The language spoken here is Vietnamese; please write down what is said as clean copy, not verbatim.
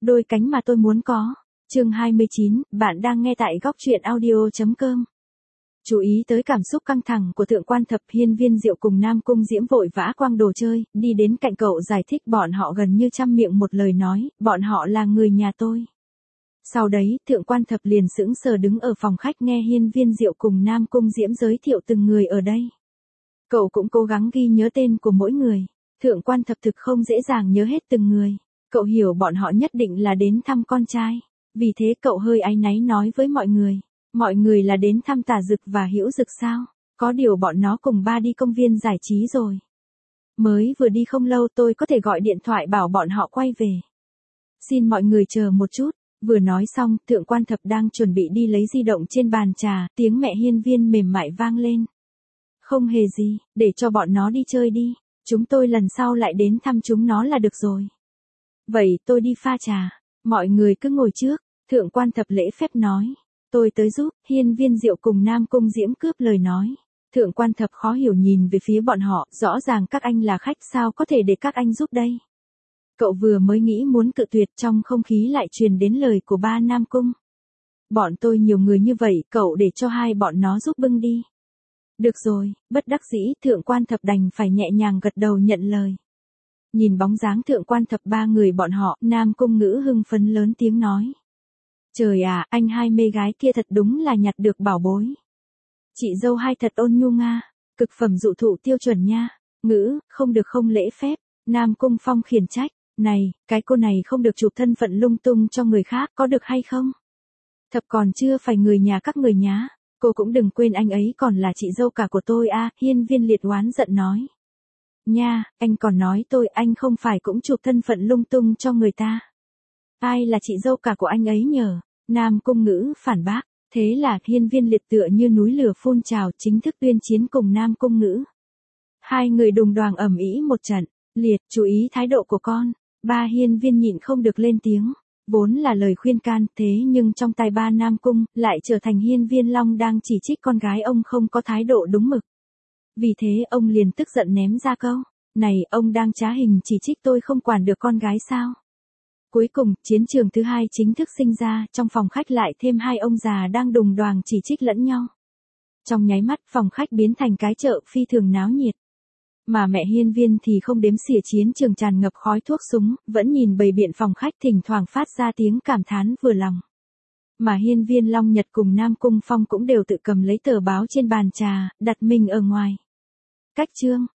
đôi cánh mà tôi muốn có. Chương 29, bạn đang nghe tại góc truyện audio.com. Chú ý tới cảm xúc căng thẳng của Thượng quan Thập, Hiên Viên Diệu cùng Nam Cung Diễm vội vã quăng đồ chơi, đi đến cạnh cậu giải thích bọn họ gần như trăm miệng một lời nói, bọn họ là người nhà tôi. Sau đấy, Thượng quan Thập liền sững sờ đứng ở phòng khách nghe Hiên Viên Diệu cùng Nam Cung Diễm giới thiệu từng người ở đây. Cậu cũng cố gắng ghi nhớ tên của mỗi người. Thượng quan Thập thực không dễ dàng nhớ hết từng người. Cậu hiểu bọn họ nhất định là đến thăm con trai. Vì thế cậu hơi áy náy nói với mọi người. Mọi người là đến thăm Tả Dực và Hữu Dực sao? Có điều bọn nó cùng ba đi công viên giải trí rồi. Mới vừa đi không lâu tôi có thể gọi điện thoại bảo bọn họ quay về. Xin mọi người chờ một chút. Vừa nói xong, Thượng quan Thập đang chuẩn bị đi lấy di động trên bàn trà, tiếng mẹ Hiên Viên mềm mại vang lên. Không hề gì, để cho bọn nó đi chơi đi. Chúng tôi lần sau lại đến thăm chúng nó là được rồi. Vậy tôi đi pha trà. Mọi người cứ ngồi trước. Thượng quan Thập lễ phép nói. Tôi tới giúp. Hiên Viên Diệu cùng Nam Cung Diễm cướp lời nói. Thượng quan Thập khó hiểu nhìn về phía bọn họ. Rõ ràng các anh là khách, sao có thể để các anh giúp đây. Cậu vừa mới nghĩ muốn cự tuyệt, trong không khí lại truyền đến lời của ba Nam Cung. Bọn tôi nhiều người như vậy, cậu để cho hai bọn nó giúp bưng đi. Được rồi, bất đắc dĩ, Thượng quan Thập đành phải nhẹ nhàng gật đầu nhận lời. Nhìn bóng dáng Thượng quan Thập ba người bọn họ, Nam Cung Ngữ hưng phấn lớn tiếng nói. Trời à, anh hai mê gái kia thật đúng là nhặt được bảo bối. Chị dâu hai thật ôn nhu nga, cực phẩm dụ thụ tiêu chuẩn nha. Ngữ, không được không lễ phép. Nam Cung Phong khiển trách. Này, cái cô này không được chụp thân phận lung tung cho người khác, có được hay không? Thập còn chưa phải người nhà các người nhá. Cô cũng đừng quên anh ấy còn là chị dâu cả của tôi à, Hiên Viên Liệt oán giận nói. Nha, anh còn nói tôi, anh không phải cũng chụp thân phận lung tung cho người ta. Ai là chị dâu cả của anh ấy nhờ? Nam Cung Ngữ phản bác. Thế là Hiên Viên Liệt tựa như núi lửa phun trào chính thức tuyên chiến cùng Nam Cung Ngữ. Hai người đùng đoàng ầm ĩ một trận. Liệt, chú ý thái độ của con. Ba Hiên Viên nhịn không được lên tiếng. Vốn là lời khuyên can, thế nhưng trong tai ba Nam Cung, lại trở thành Hiên Viên Long đang chỉ trích con gái ông không có thái độ đúng mực. Vì thế ông liền tức giận ném ra câu. Này, ông đang trá hình chỉ trích tôi không quản được con gái sao? Cuối cùng, chiến trường thứ hai chính thức sinh ra, trong phòng khách lại thêm hai ông già đang đùng đoàng chỉ trích lẫn nhau. Trong nháy mắt, phòng khách biến thành cái chợ phi thường náo nhiệt. Mà mẹ Hiên Viên thì không đếm xỉa chiến trường tràn ngập khói thuốc súng, vẫn nhìn bầy biện phòng khách thỉnh thoảng phát ra tiếng cảm thán vừa lòng. Mà Hiên Viên Long Nhật cùng Nam Cung Phong cũng đều tự cầm lấy tờ báo trên bàn trà, đặt mình ở ngoài. Cách chương,